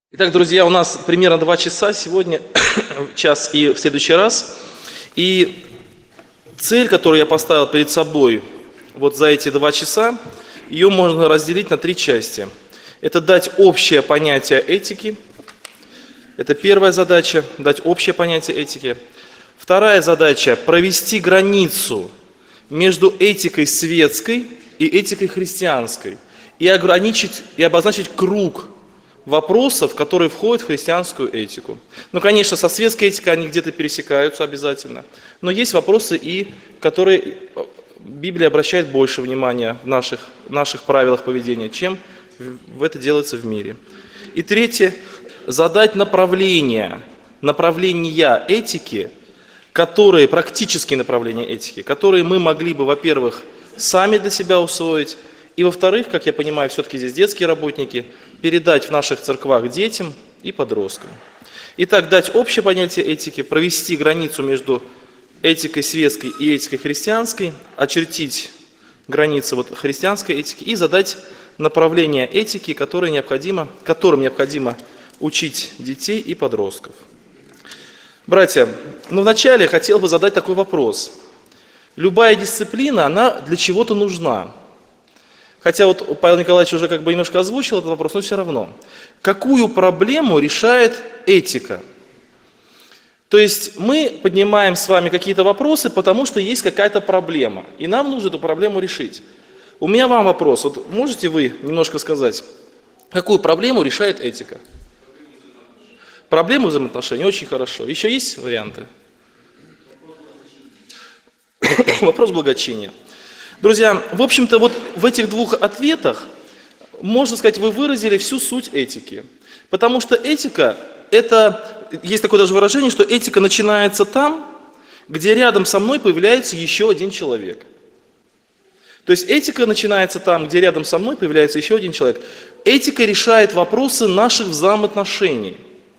Итак, друзья, у нас примерно 2 часа сегодня, час и в следующий раз. И цель, которую я поставил перед собой вот за эти 2 часа, ее можно разделить на 3 части. Это дать общее понятие этики. Это первая задача, дать общее понятие этики. Вторая задача – провести границу между этикой светской и этикой христианской. И ограничить, и обозначить круг вопросов, которые входят в христианскую этику. Ну, конечно, со светской этикой они где-то пересекаются обязательно, но есть вопросы, и которые Библия обращает больше внимания в наших правилах поведения, чем это делается в мире. И третье, задать направления этики, практические направления этики, которые мы могли бы, во-первых, сами для себя усвоить, и, во-вторых, как я понимаю, все-таки здесь детские работники, передать в наших церквах детям и подросткам. Итак, дать общее понятие этики, провести границу между этикой светской и этикой христианской, очертить границы христианской этики и задать направления этики, которым необходимо учить детей и подростков. Братья, вначале я хотел бы задать такой вопрос. Любая дисциплина, она для чего-то нужна. Хотя Павел Николаевич уже немножко озвучил этот вопрос, но все равно. Какую проблему решает этика? То есть мы поднимаем с вами какие-то вопросы, потому что есть какая-то проблема, и нам нужно эту проблему решить. У меня вам вопрос. Можете вы немножко сказать, какую проблему решает этика? Проблему взаимоотношений, очень хорошо. Еще есть варианты? Вопрос благочиния. Друзья, в общем-то, в этих 2 ответах, можно сказать, вы выразили всю суть этики. Потому что этика, есть такое даже выражение, что этика начинается там, где рядом со мной появляется еще один человек. То есть этика начинается там, где рядом со мной появляется еще один человек. Этика решает вопросы наших взаимоотношений.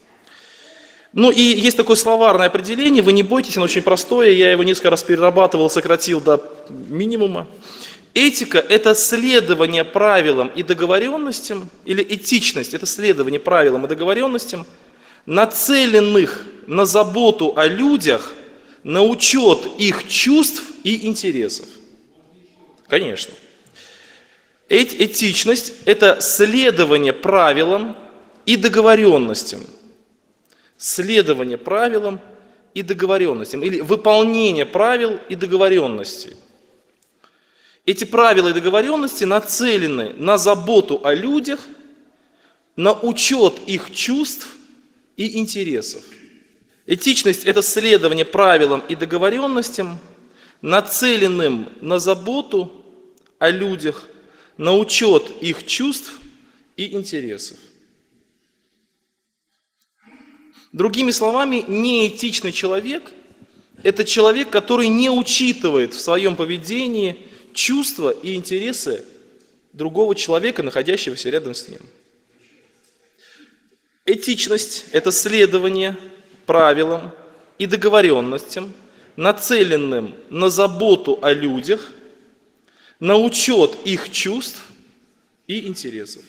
И есть такое словарное определение, вы не бойтесь, оно очень простое, я его несколько раз перерабатывал, сократил до минимума. Этика – это следование правилам и договоренностям, или этичность – это следование правилам и договоренностям, нацеленных на заботу о людях, на учет их чувств и интересов. Конечно. Этичность – это следование правилам и договоренностям. Следование правилам и договоренностям, или выполнение правил и договоренностей. Эти правила и договоренности нацелены на заботу о людях, на учет их чувств и интересов. Этичность – это следование правилам и договоренностям, нацеленным на заботу о людях, на учет их чувств и интересов. Другими словами, неэтичный человек – это человек, который не учитывает в своем поведении чувства и интересы другого человека, находящегося рядом с ним. Этичность – это следование правилам и договоренностям, нацеленным на заботу о людях, на учет их чувств и интересов.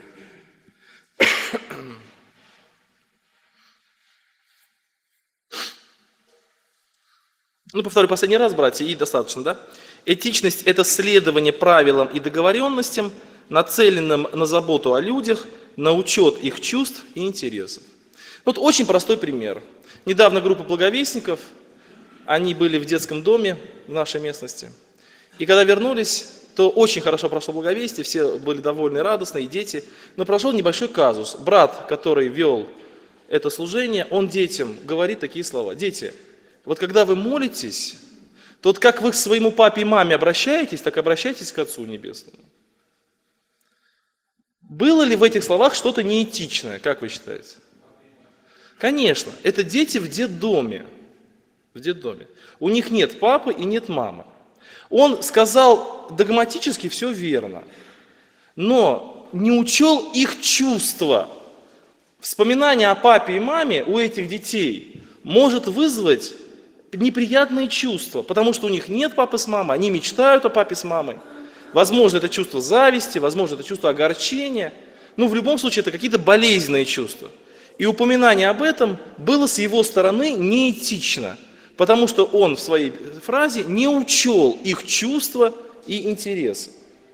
Повторю последний раз, братья, и достаточно, да? Этичность – это следование правилам и договоренностям, нацеленным на заботу о людях, на учет их чувств и интересов. Очень простой пример. Недавно группа благовестников, они были в детском доме в нашей местности. И когда вернулись, то очень хорошо прошло благовестие, все были довольны и радостны, и дети. Но прошел небольшой казус. Брат, который вел это служение, он детям говорит такие слова. Дети, когда вы молитесь, то как вы к своему папе и маме обращаетесь, так обращайтесь к Отцу Небесному. Было ли в этих словах что-то неэтичное, как вы считаете? Конечно, это дети в детдоме. У них нет папы и нет мамы. Он сказал догматически все верно, но не учел их чувства. Вспоминание о папе и маме у этих детей может вызвать неприятные чувства, потому что у них нет папы с мамой, они мечтают о папе с мамой. Возможно, это чувство зависти, возможно, это чувство огорчения. Ну, в любом случае, это какие-то болезненные чувства. И упоминание об этом было с его стороны неэтично, потому что он в своей фразе не учел их чувства и интересы.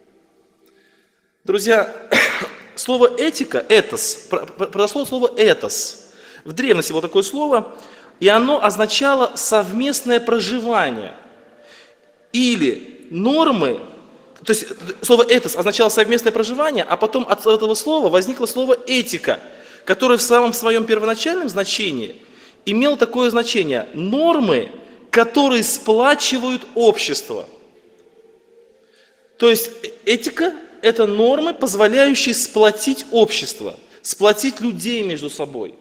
Друзья, слово этика, этос, произошло слово этос. В древности было такое слово, и оно означало совместное проживание или нормы. То есть слово «этос» означало совместное проживание, а потом от этого слова возникло слово «этика», которое в самом своем первоначальном значении имело такое значение: нормы, которые сплачивают общество. То есть этика – это нормы, позволяющие сплотить общество, сплотить людей между собой.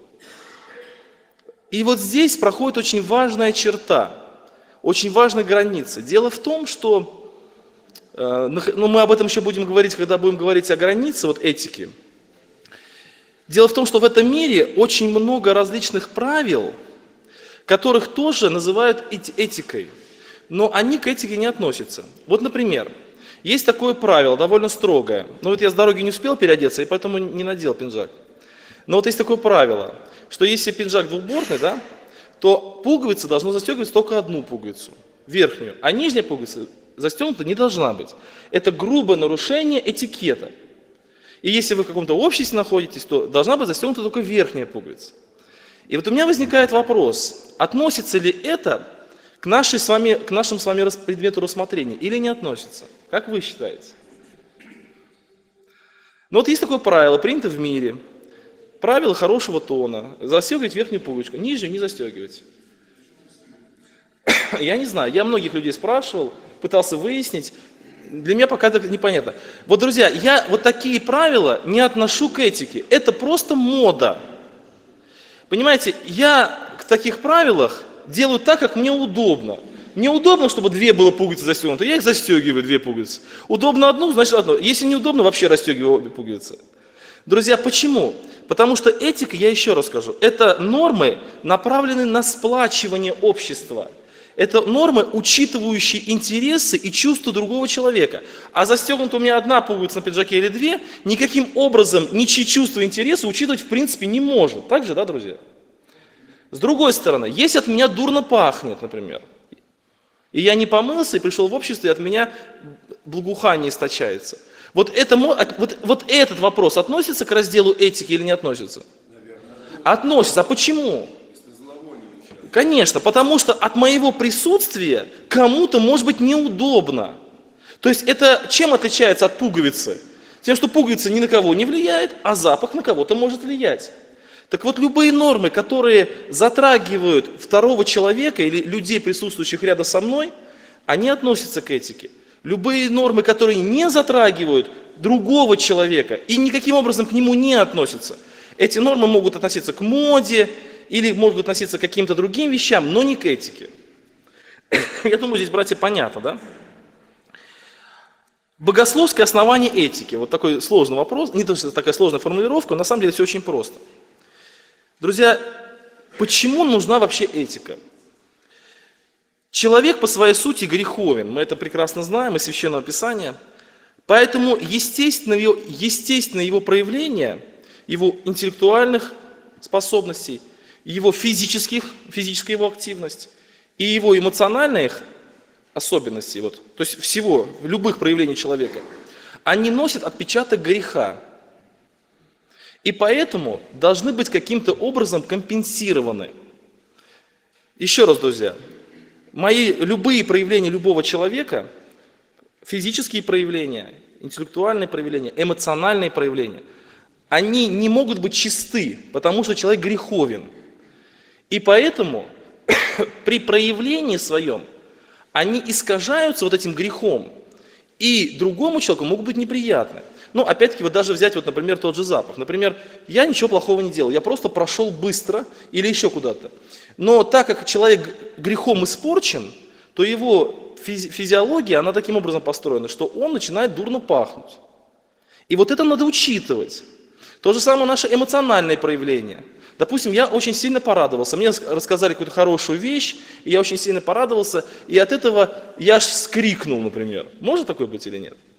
И вот здесь проходит очень важная черта, очень важная граница. Дело в том, что, мы об этом еще будем говорить, когда будем говорить о границе вот этики. Дело в том, что в этом мире очень много различных правил, которых тоже называют этикой, но они к этике не относятся. Вот, например, есть такое правило, довольно строгое. Ну вот я с дороги не успел переодеться, и поэтому не надел пиджак. Но вот есть такое правило, что если пиджак двухбортный, да, то пуговица должна застегивать только одну пуговицу, верхнюю, а нижняя пуговица застегнута не должна быть. Это грубое нарушение этикета. И если вы в каком-то обществе находитесь, то должна быть застегнута только верхняя пуговица. И вот у меня возникает вопрос, относится ли это к нашему с вами предмету рассмотрения или не относится? Как вы считаете? Ну вот есть такое правило, принято в мире. Правило хорошего тона. Застегивать верхнюю пуговичку, нижнюю не застегивать. Я не знаю, я многих людей спрашивал, пытался выяснить. Для меня пока это непонятно. Вот, друзья, я вот такие правила не отношу к этике. Это просто мода. Понимаете, я в таких правилах делаю так, как мне удобно. Мне удобно, чтобы две было пуговицы застегнуты, я их застегиваю, две пуговицы. Удобно одну, значит одну. Если неудобно, вообще расстегиваю обе пуговицы. Друзья, почему? Потому что этика, я еще раз скажу, это нормы, направленные на сплачивание общества. Это нормы, учитывающие интересы и чувства другого человека. А застегнута у меня одна пуговица на пиджаке или две, никаким образом ничьи чувства и интересы учитывать в принципе не может. Так же, да, друзья? С другой стороны, если от меня дурно пахнет, например, и я не помылся и пришел в общество, и от меня благоухание источается. Вот этот вопрос относится к разделу этики или не относится? Наверное. Относится. А почему? Конечно, потому что от моего присутствия кому-то может быть неудобно. То есть это чем отличается от пуговицы? Тем, что пуговица ни на кого не влияет, а запах на кого-то может влиять. Так вот, любые нормы, которые затрагивают второго человека или людей, присутствующих рядом со мной, они относятся к этике. Любые нормы, которые не затрагивают другого человека и никаким образом к нему не относятся, эти нормы могут относиться к моде или могут относиться к каким-то другим вещам, но не к этике. Я думаю, здесь, братья, понятно, да? Богословское основание этики. Вот такой сложный вопрос, не то, что такая сложная формулировка, но на самом деле все очень просто. Друзья, почему нужна вообще этика? Человек по своей сути греховен, мы это прекрасно знаем из Священного Писания, поэтому естественно его проявление, его интеллектуальных способностей, его физическая его активность и его эмоциональных особенностей, то есть всего, любых проявлений человека, они носят отпечаток греха. И поэтому должны быть каким-то образом компенсированы. Еще раз, друзья, любые проявления любого человека, физические проявления, интеллектуальные проявления, эмоциональные проявления, они не могут быть чисты, потому что человек греховен. И поэтому при проявлении своем они искажаются вот этим грехом, и другому человеку могут быть неприятны. Ну, опять-таки, вот даже взять, например, тот же запах. Например, я ничего плохого не делал, я просто прошел быстро или еще куда-то. Но так как человек грехом испорчен, то его физиология, она таким образом построена, что он начинает дурно пахнуть. И вот это надо учитывать. То же самое наше эмоциональное проявление. Допустим, я очень сильно порадовался, мне рассказали какую-то хорошую вещь, и я очень сильно порадовался, и от этого я аж вскрикнул, например. Может такое быть или нет?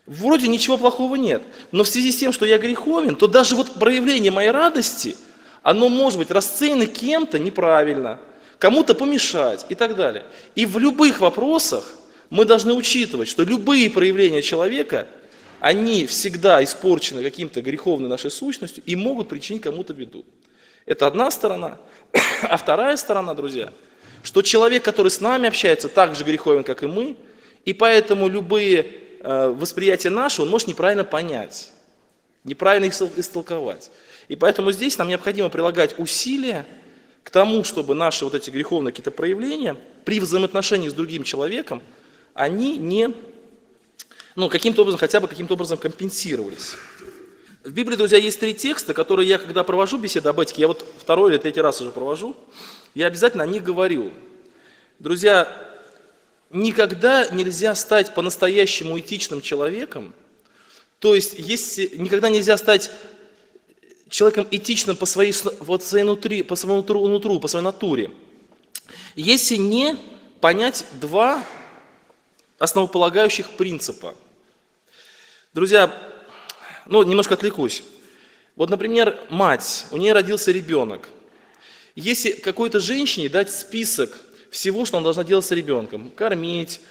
Вроде ничего плохого нет, но в связи с тем, что я греховен, то даже вот проявление моей радости, оно может быть расценено кем-то неправильно, кому-то помешать и так далее. И в любых вопросах мы должны учитывать, что любые проявления человека, они всегда испорчены каким-то греховной нашей сущностью и могут причинить кому-то беду. Это одна сторона. А вторая сторона, друзья, что человек, который с нами общается, так же греховен, как и мы, и поэтому любые восприятия наши он может неправильно понять, неправильно их истолковать. И поэтому здесь нам необходимо прилагать усилия к тому, чтобы наши вот эти греховные какие-то проявления при взаимоотношении с другим человеком, они не, каким-то образом, хотя бы каким-то образом компенсировались. В Библии, друзья, есть 3 текста, которые я, когда провожу беседы об этике, я вот 2-й или 3-й раз уже провожу, я обязательно о них говорю. Друзья, никогда нельзя стать по-настоящему этичным человеком, то есть никогда нельзя стать человеком этичным по своей нутру, по своей натуре, если не понять 2 основополагающих принципа. Друзья, немножко отвлекусь. Вот, например, мать, у нее родился ребенок. Если какой-то женщине дать список всего, что она должна делать с ребенком, кормить,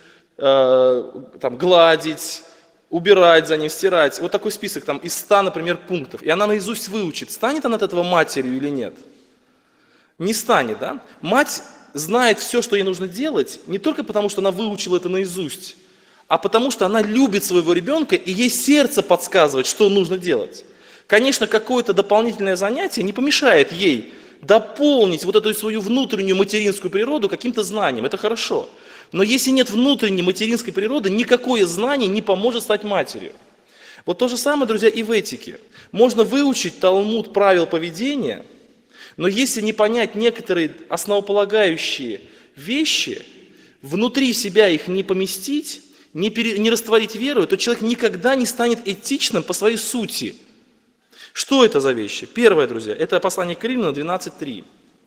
гладить, убирать за ним, стирать, вот такой список из 100, например, пунктов, и она наизусть выучит, станет она от этого матерью или нет? Не станет, да? Мать знает все, что ей нужно делать, не только потому, что она выучила это наизусть, а потому, что она любит своего ребенка, и ей сердце подсказывает, что нужно делать. Конечно, какое-то дополнительное занятие не помешает ей дополнить вот эту свою внутреннюю материнскую природу каким-то знанием, это хорошо. Но если нет внутренней материнской природы, никакое знание не поможет стать матерью. Вот то же самое, друзья, и в этике. Можно выучить талмуд правил поведения, но если не понять некоторые основополагающие вещи, внутри себя их не поместить, не растворить веру, то человек никогда не станет этичным по своей сути. Что это за вещи? Первое, друзья, это послание к Римлянам 12:3.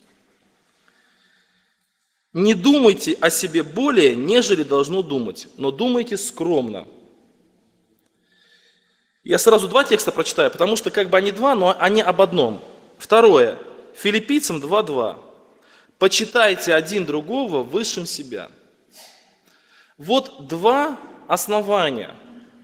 «Не думайте о себе более, нежели должно думать, но думайте скромно». Я сразу 2 текста прочитаю, потому что они 2, но они об одном. Второе. Филиппийцам 2:2. «Почитайте один другого высшим себя». Вот 2 основания.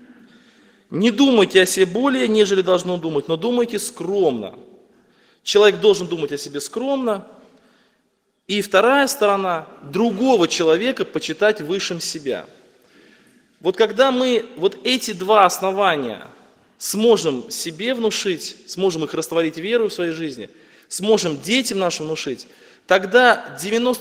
Не думайте о себе более, нежели должно думать, но думайте скромно. Человек должен думать о себе скромно. И вторая сторона, другого человека почитать высшим себя. Вот когда мы вот эти 2 основания сможем себе внушить, сможем их растворить веру в своей жизни, сможем детям нашим внушить, тогда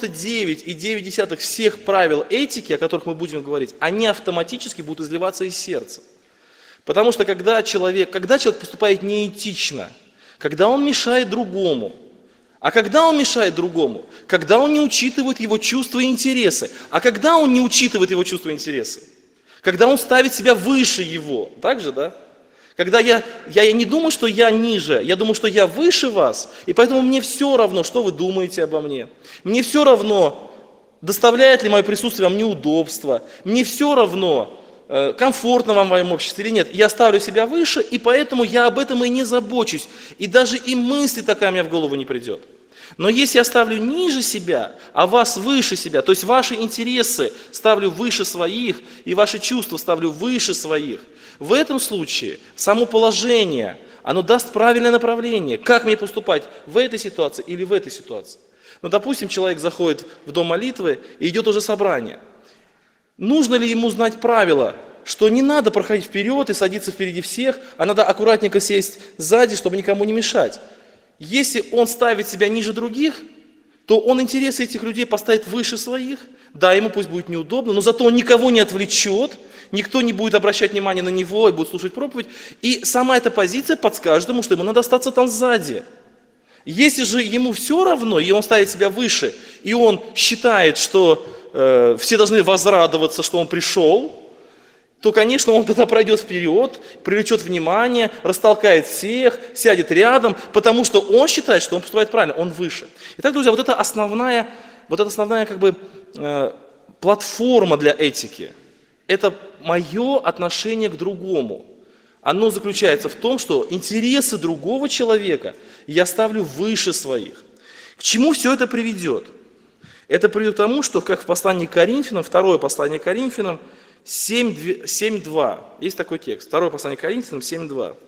99,9 всех правил этики, о которых мы будем говорить, они автоматически будут изливаться из сердца. Потому что когда человек поступает неэтично, когда он мешает другому, а когда он мешает другому? Когда он не учитывает его чувства и интересы. А когда он не учитывает его чувства и интересы? Когда он ставит себя выше его. Так же, да? Когда я не думаю, что я ниже, я думаю, что я выше вас, и поэтому мне все равно, что вы думаете обо мне. Мне все равно, доставляет ли мое присутствие вам неудобства. Мне все равно, комфортно вам в моем обществе или нет. Я ставлю себя выше, и поэтому я об этом и не забочусь. И даже и мысли такая мне в голову не придет. Но если я ставлю ниже себя, а вас выше себя, то есть ваши интересы ставлю выше своих, и ваши чувства ставлю выше своих, в этом случае само положение, оно даст правильное направление. Как мне поступать в этой ситуации или в этой ситуации? Допустим, человек заходит в дом молитвы и идет уже собрание. Нужно ли ему знать правила, что не надо проходить вперед и садиться впереди всех, а надо аккуратненько сесть сзади, чтобы никому не мешать? Если он ставит себя ниже других, то он интересы этих людей поставит выше своих. Да, ему пусть будет неудобно, но зато он никого не отвлечет, никто не будет обращать внимание на него и будет слушать проповедь. И сама эта позиция подскажет ему, что ему надо остаться там сзади. Если же ему все равно, и он ставит себя выше, и он считает, что все должны возрадоваться, что он пришел, то, конечно, он тогда пройдет вперед, привлечет внимание, растолкает всех, сядет рядом, потому что он считает, что он поступает правильно, он выше. Итак, друзья, вот это основная платформа для этики. Это мое отношение к другому. Оно заключается в том, что интересы другого человека я ставлю выше своих. К чему все это приведет? Это приведет к тому, что, как в послании к Коринфянам, второе послание к Коринфянам 7:2, есть такой текст, второе послание к Коринфянам 7:2.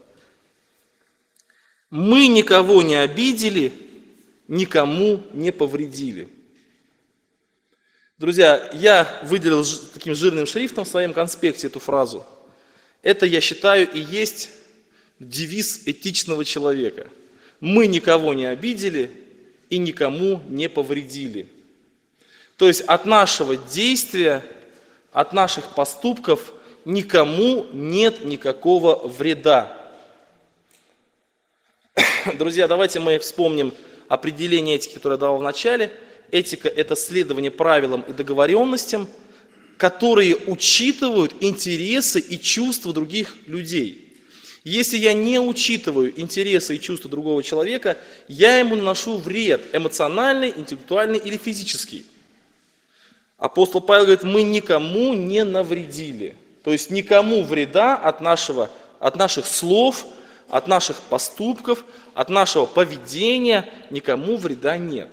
Мы никого не обидели, никому не повредили. Друзья, я выделил таким жирным шрифтом в своем конспекте эту фразу. Это, я считаю, и есть девиз этичного человека. Мы никого не обидели и никому не повредили. То есть от нашего действия, от наших поступков никому нет никакого вреда. Друзья, давайте мы вспомним определение этики, которое я дал в начале. Этика – это следование правилам и договоренностям, которые учитывают интересы и чувства других людей. Если я не учитываю интересы и чувства другого человека, я ему наношу вред эмоциональный, интеллектуальный или физический. Апостол Павел говорит, мы никому не навредили. То есть никому вреда от наших слов, от наших поступков, от нашего поведения, никому вреда нет.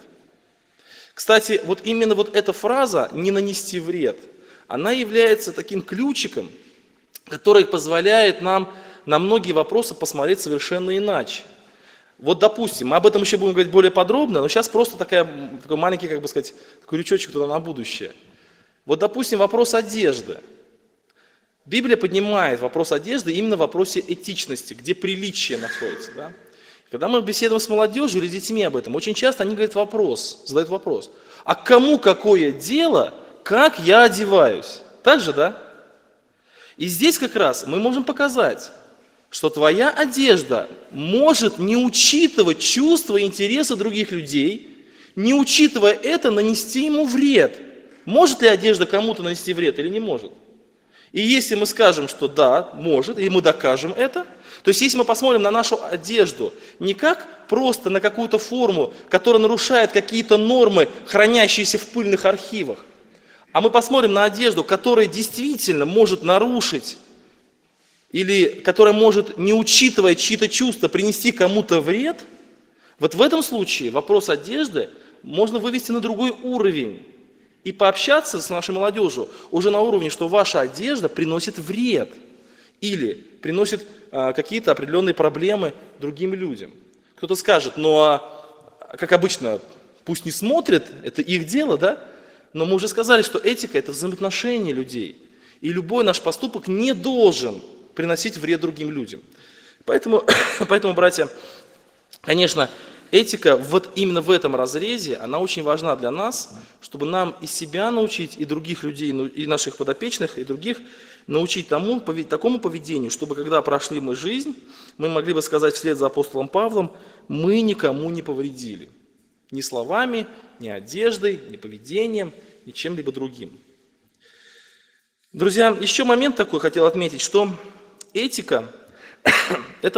Кстати, вот именно вот эта фраза «не нанести вред», она является таким ключиком, который позволяет нам на многие вопросы посмотреть совершенно иначе. Вот, допустим, мы об этом еще будем говорить более подробно, но сейчас просто такой маленький, как бы сказать, крючочек туда на будущее. Вот, допустим, вопрос одежды. Библия поднимает вопрос одежды именно в вопросе этичности, где приличие находится. Да? Когда мы беседуем с молодежью или с детьми об этом, очень часто они задают вопрос, а кому какое дело, как я одеваюсь? Так же, да? И здесь как раз мы можем показать, что твоя одежда может не учитывать чувства и интересы других людей, не учитывая это, нанести ему вред. Может ли одежда кому-то нанести вред или не может? И если мы скажем, что да, может, и мы докажем это, то есть если мы посмотрим на нашу одежду не как просто на какую-то форму, которая нарушает какие-то нормы, хранящиеся в пыльных архивах, а мы посмотрим на одежду, которая действительно может нарушить или которая может, не учитывая чьи-то чувства, принести кому-то вред, вот в этом случае вопрос одежды можно вывести на другой уровень и пообщаться с нашей молодежью уже на уровне, что ваша одежда приносит вред или приносит какие-то определенные проблемы другим людям. Кто-то скажет, как обычно, пусть не смотрят, это их дело, да? Но мы уже сказали, что этика – это взаимоотношения людей. И любой наш поступок не должен приносить вред другим людям. Поэтому, братья, конечно, этика вот именно в этом разрезе, она очень важна для нас, чтобы нам и себя научить, и других людей, и наших подопечных, и других научить такому поведению, чтобы когда прошли мы жизнь, мы могли бы сказать вслед за апостолом Павлом, мы никому не повредили. Ни словами, ни одеждой, ни поведением, ни чем-либо другим. Друзья, еще момент такой хотел отметить, что этика, это,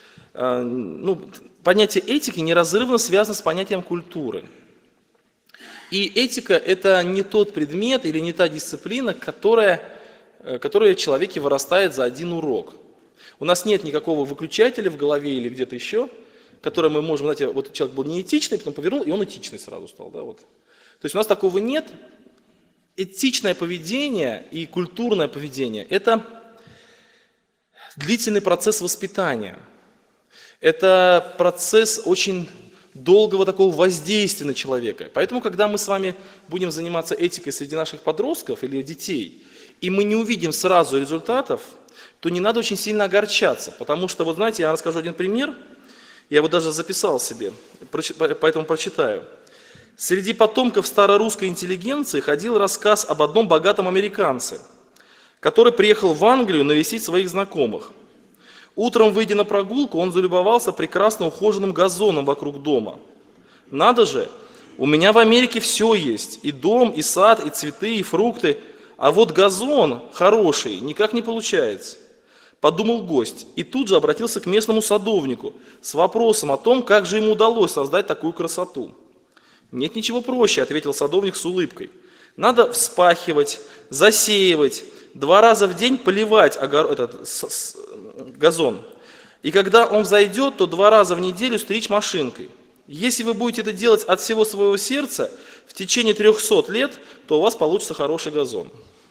понятие этики неразрывно связано с понятием культуры. И этика – это не тот предмет или не та дисциплина, которая в человеке вырастает за один урок. У нас нет никакого выключателя в голове или где-то еще, который мы можем, знаете, вот человек был неэтичный, потом повернул, и он этичный сразу стал. Да, вот. То есть у нас такого нет. Этичное поведение и культурное поведение – это длительный процесс воспитания. Это процесс очень долгого такого воздействия на человека. Поэтому, когда мы с вами будем заниматься этикой среди наших подростков или детей, и мы не увидим сразу результатов, то не надо очень сильно огорчаться. Потому что, вот знаете, я расскажу один пример, я его даже записал себе, поэтому прочитаю. Среди потомков старорусской интеллигенции ходил рассказ об одном богатом американце, который приехал в Англию навестить своих знакомых. Утром, выйдя на прогулку, он залюбовался прекрасно ухоженным газоном вокруг дома. Надо же, у меня в Америке все есть, и дом, и сад, и цветы, и фрукты, а вот газон хороший никак не получается. Подумал гость и тут же обратился к местному садовнику с вопросом о том, как же ему удалось создать такую красоту. «Нет ничего проще», — ответил садовник с улыбкой. «Надо вспахивать, засеивать, 2 раза в день поливать газон. И когда он взойдет, то 2 раза в неделю стричь машинкой. Если вы будете это делать от всего своего сердца в течение 300 лет, то у вас получится хороший газон.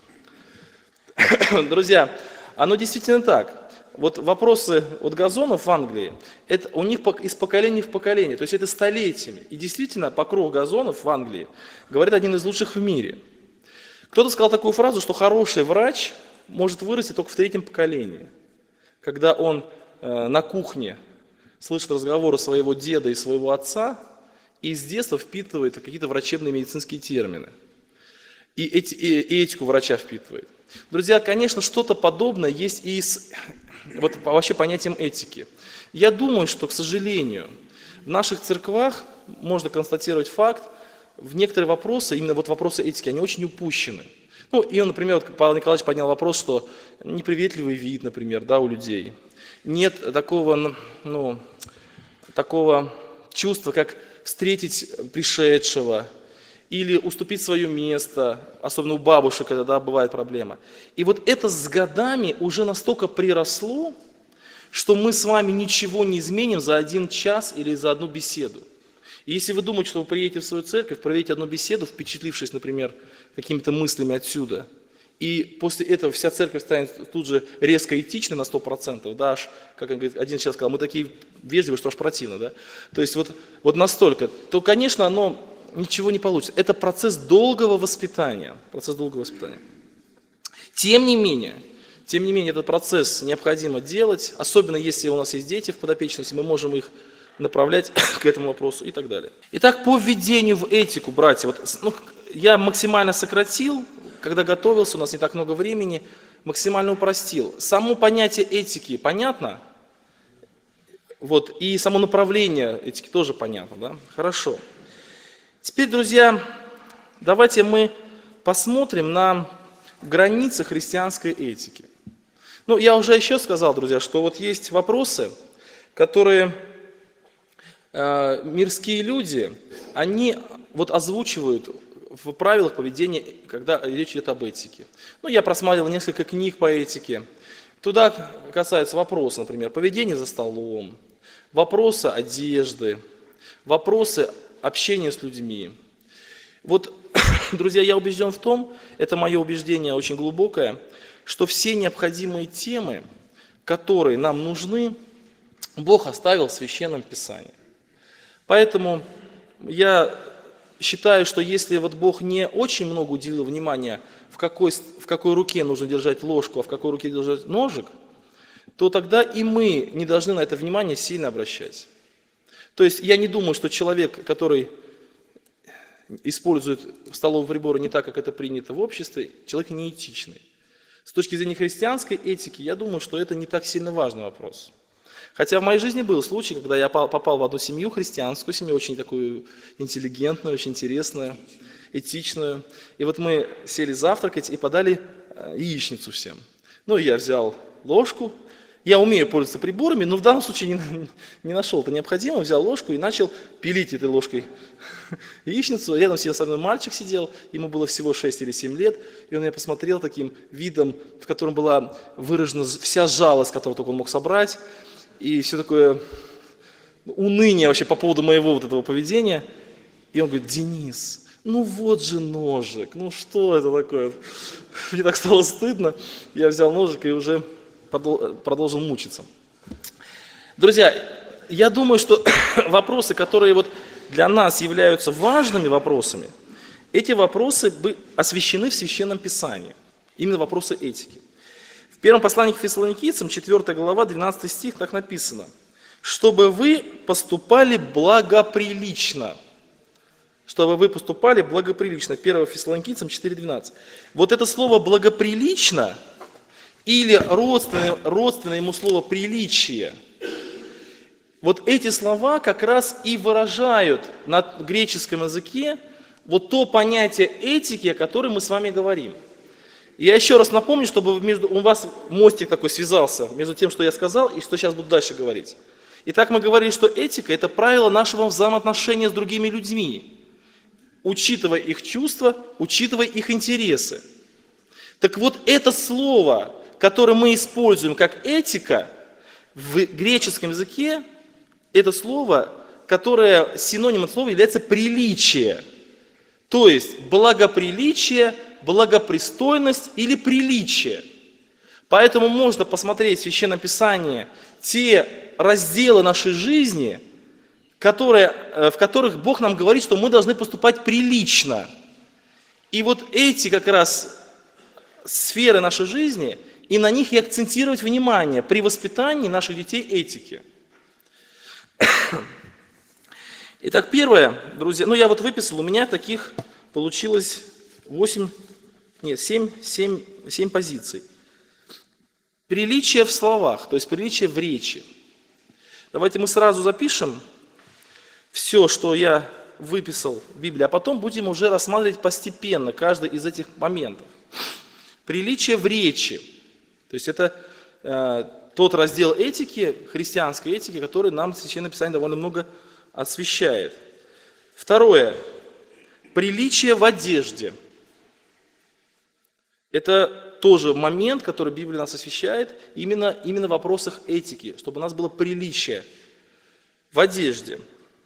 Друзья, оно действительно так. Вот вопросы от газонов в Англии, это у них из поколения в поколение, то есть это столетиями. И действительно, покров газонов в Англии, говорит, один из лучших в мире. Кто-то сказал такую фразу, что хороший врач может вырасти только в 3-м поколении, когда он на кухне слышит разговоры своего деда и своего отца, и с детства впитывает какие-то врачебные медицинские термины. И этику врача впитывает. Друзья, конечно, что-то подобное есть и с вообще понятием этики. Я думаю, что, к сожалению, в наших церквах можно констатировать факт, в некоторые вопросы, именно вот вопросы этики, они очень упущены. Ну, и, например, вот Павел Николаевич поднял вопрос, что неприветливый вид, например, да, у людей. Нет такого чувства, как встретить пришедшего или уступить свое место, особенно у бабушек, когда бывает проблема. И вот это с годами уже настолько приросло, что мы с вами ничего не изменим за 1 час или за одну беседу. И если вы думаете, что вы приедете в свою церковь, проведете одну беседу, впечатлившись, например, какими-то мыслями отсюда, и после этого вся церковь станет тут же резко этичной на 100%, да, аж, как один человек сказал, мы такие вежливые, что аж противно, да. То есть вот настолько, то, конечно, оно ничего не получится. Это процесс долгого воспитания. Тем не менее, этот процесс необходимо делать, особенно если у нас есть дети в подопечности, мы можем их направлять к этому вопросу и так далее. Итак, по введению в этику, братья, я максимально сократил, когда готовился, у нас не так много времени, максимально упростил. Само понятие этики понятно? И само направление этики тоже понятно, да? Хорошо. Теперь, друзья, давайте мы посмотрим на границы христианской этики. Я уже еще сказал, друзья, что есть вопросы, которые мирские люди, они озвучивают в правилах поведения, когда речь идет об этике. Я просматривал несколько книг по этике. Туда касаются вопросы, например, поведения за столом, вопросы одежды, вопросы общения с людьми. Друзья, я убежден в том, это мое убеждение очень глубокое, что все необходимые темы, которые нам нужны, Бог оставил в Священном Писании. Поэтому я считаю, что если Бог не очень много уделил внимания, в какой руке нужно держать ложку, а в какой руке держать ножик, то тогда и мы не должны на это внимание сильно обращать. То есть я не думаю, что человек, который использует столовые приборы не так, как это принято в обществе, человек неэтичный. С точки зрения христианской этики, я думаю, что это не так сильно важный вопрос. Хотя в моей жизни был случай, когда я попал в одну семью, христианскую семью, очень такую интеллигентную, очень интересную, этичную. И мы сели завтракать и подали яичницу всем. Я взял ложку, я умею пользоваться приборами, но в данном случае не нашел это необходимо, взял ложку и начал пилить этой ложкой яичницу. Рядом сидел со мной мальчик, ему было всего 6 или 7 лет, и он меня посмотрел таким видом, в котором была выражена вся жалость, которую только он мог собрать, и все такое уныние вообще по поводу моего этого поведения. И он говорит: Денис, вот же ножик, что это такое? Мне так стало стыдно, я взял ножик и уже продолжил мучиться. Друзья, я думаю, что вопросы, которые для нас являются важными вопросами, эти вопросы освящены в Священном Писании, именно вопросы этики. В первом послании к Фессалоникийцам, 4 глава, 12 стих, так написано: «Чтобы вы поступали благоприлично». Чтобы вы поступали благоприлично. 1 Фессалоникийцам 4:12. Это слово «благоприлично» или родственное ему слово «приличие», эти слова как раз и выражают на греческом языке то понятие этики, о котором мы с вами говорим. Я еще раз напомню, чтобы у вас мостик такой связался между тем, что я сказал, и что сейчас буду дальше говорить. Итак, мы говорили, что этика – это правило нашего взаимоотношения с другими людьми, учитывая их чувства, учитывая их интересы. Так вот, это слово, которое мы используем как этика, в греческом языке, это слово, которое синонимом слова является приличие. То есть благоприличие, благопристойность или приличие. Поэтому можно посмотреть в Священном Писании те разделы нашей жизни, в которых Бог нам говорит, что мы должны поступать прилично. И вот эти как раз сферы нашей жизни, и на них и акцентировать внимание при воспитании наших детей этики. Итак, первое, друзья, я вот выписал, у меня таких получилось 7 позиций. Приличие в словах, то есть приличие в речи. Давайте мы сразу запишем все, что я выписал в Библии, а потом будем уже рассматривать постепенно каждый из этих моментов. Приличие в речи, то есть это тот раздел этики, христианской этики, который нам Священное Писание довольно много освещает. Второе. Приличие в одежде. Это тоже момент, который Библия нас освещает, именно в вопросах этики, чтобы у нас было приличие в одежде.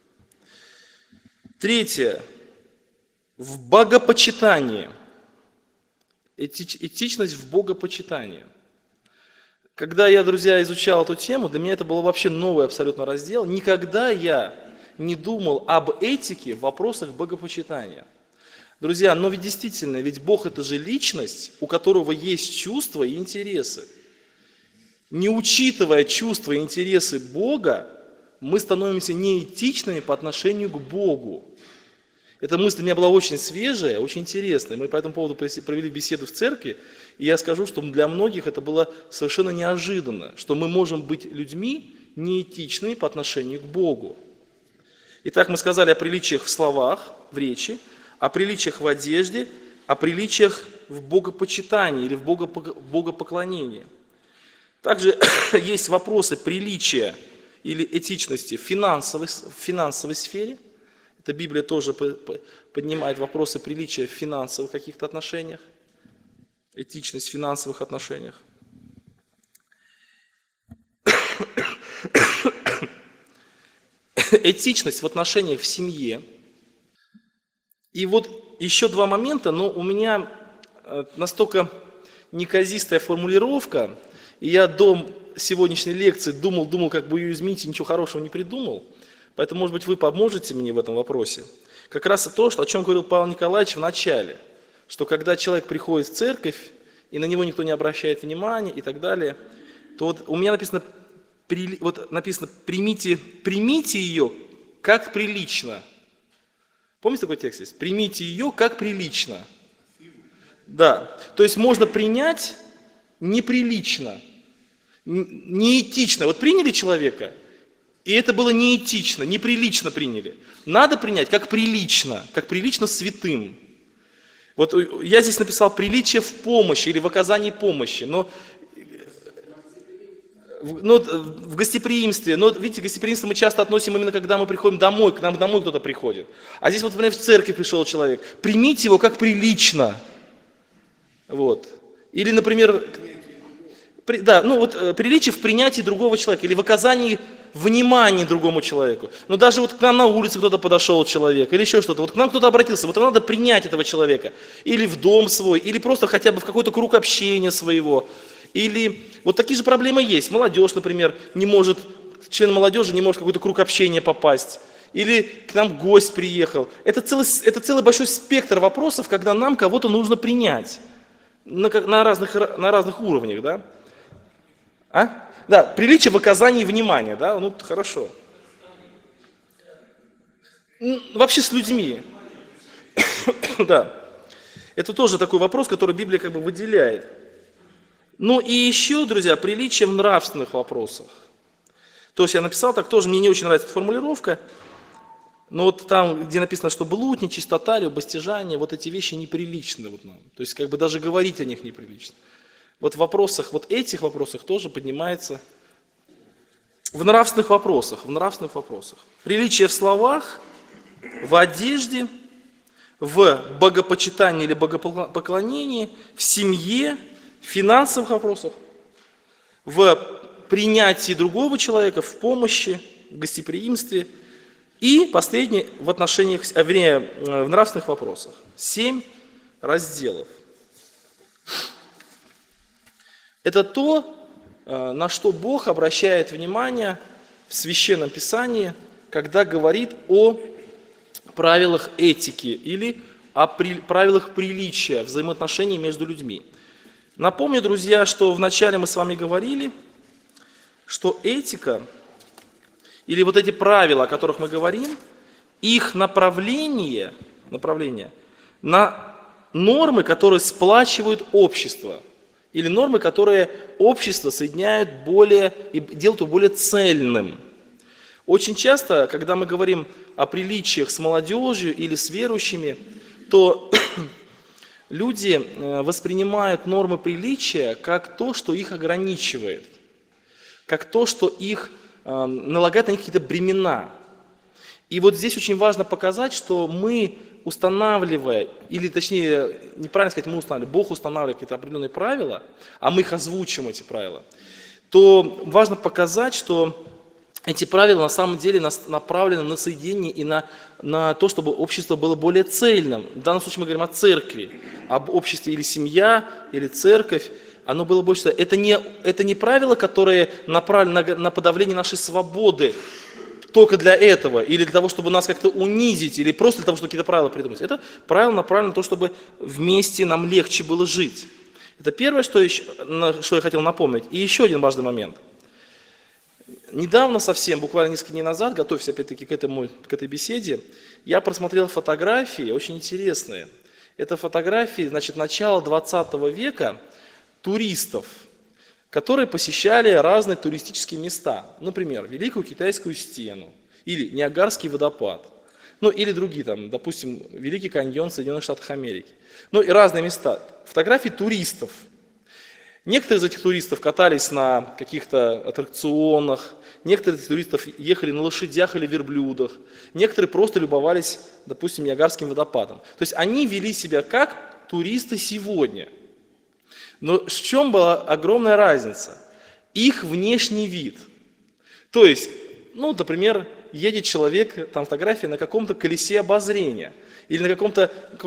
Третье. В богопочитании. Этичность в богопочитании. Когда я, друзья, изучал эту тему, для меня это был вообще новый абсолютно раздел. Никогда я не думал об этике в вопросах богопочитания. Друзья, но ведь действительно, ведь Бог это же личность, у которого есть чувства и интересы. Не учитывая чувства и интересы Бога, мы становимся неэтичными по отношению к Богу. Эта мысль у меня была очень свежая, очень интересная. Мы по этому поводу провели беседу в церкви, и я скажу, что для многих это было совершенно неожиданно, что мы можем быть людьми неэтичными по отношению к Богу. Итак, мы сказали о приличиях в словах, в речи, о приличиях в одежде, о приличиях в богопочитании или в богопоклонении. Также есть вопросы приличия или этичности в финансовой сфере. Эта Библия тоже поднимает вопросы приличия в финансовых каких-то отношениях, этичность в финансовых отношениях. Этичность в отношениях в семье. И вот еще два момента, но у меня настолько неказистая формулировка, и я до сегодняшней лекции думал, как бы ее изменить, и ничего хорошего не придумал. Поэтому, может быть, вы поможете мне в этом вопросе. Как раз то, о чем говорил Павел Николаевич в начале, что когда человек приходит в церковь, и на него никто не обращает внимания и так далее, то вот у меня написано примите ее как прилично. Помните такой текст есть? Примите ее как прилично. Да, то есть можно принять неприлично, неэтично. Вот приняли человека, и это было неэтично, неприлично приняли. Надо принять как прилично святым. Вот я здесь написал приличие в помощи или в оказании помощи, но в гостеприимстве, но видите, гостеприимство мы часто относим именно когда мы приходим домой, к нам домой кто-то приходит. А здесь вот, например, в церковь пришел человек, примите его как прилично. Вот. Или, например, приличие в принятии другого человека или в оказании внимания другому человеку. Но даже вот к нам на улице кто-то подошел человек или еще что-то, вот к нам кто-то обратился, вот надо принять этого человека. Или в дом свой, или просто хотя бы в какой-то круг общения своего. Или вот такие же проблемы есть. Молодежь, например, член молодежи не может в какой-то круг общения попасть. Или к нам гость приехал. Это целый большой спектр вопросов, когда нам кого-то нужно принять. На разных уровнях, да? Да, приличие в оказании внимания, да? Хорошо. Вообще с людьми. Да. Это тоже такой вопрос, который Библия как бы выделяет. И еще, друзья, приличие в нравственных вопросах. То есть я написал так, тоже мне не очень нравится эта формулировка, но вот там, где написано, что блуд, нечистота, любостяжание, вот эти вещи неприличны вот нам. То есть как бы даже говорить о них неприлично. Вот в вопросах, вот этих вопросах тоже поднимается в нравственных вопросах. Приличие в словах, в одежде, в богопочитании или богопоклонении, в семье, в финансовых вопросах, в принятии другого человека, в помощи, в гостеприимстве. И последнее в отношениях, в нравственных вопросах. 7 разделов. Это то, на что Бог обращает внимание в Священном Писании, когда говорит о правилах этики или о правилах приличия, взаимоотношений между людьми. Напомню, друзья, что вначале мы с вами говорили, что этика, или вот эти правила, о которых мы говорим, их направление на нормы, которые сплачивают общество, или нормы, которые общество соединяют более и делают его более цельным. Очень часто, когда мы говорим о приличиях с молодежью или с верующими, то люди воспринимают нормы приличия как то, что их ограничивает, как то, что их налагает на них какие-то бремена. И вот здесь очень важно показать, что мы, устанавливая, или точнее, неправильно сказать, мы устанавливаем, Бог устанавливает какие-то определенные правила, а мы их озвучим, эти правила, то важно показать, что эти правила на самом деле направлены на соединение и на то, чтобы общество было более цельным. В данном случае мы говорим о церкви, об обществе или семья, или церковь. Оно было больше. Это не правила, которые направлены на подавление нашей свободы только для этого, или для того, чтобы нас как-то унизить, или просто для того, чтобы какие-то правила придумать. Это правило направлено на то, чтобы вместе нам легче было жить. Это первое, что я хотел напомнить. И еще один важный момент. Недавно совсем, буквально несколько дней назад, готовясь опять-таки к этой беседе, я просмотрел фотографии, очень интересные. Это фотографии, начала 20 века туристов, которые посещали разные туристические места. Например, Великую Китайскую стену, или Ниагарский водопад, или другие, допустим, Великий каньон Соединенных Штатов Америки. И разные места. Фотографии туристов. Некоторые из этих туристов катались на каких-то аттракционах, некоторые из туристов ехали на лошадях или верблюдах, некоторые просто любовались, допустим, Ниагарским водопадом. То есть они вели себя как туристы сегодня. Но в чем была огромная разница? Их внешний вид. То есть, например, едет человек, фотография на каком-то колесе обозрения, или на каком-то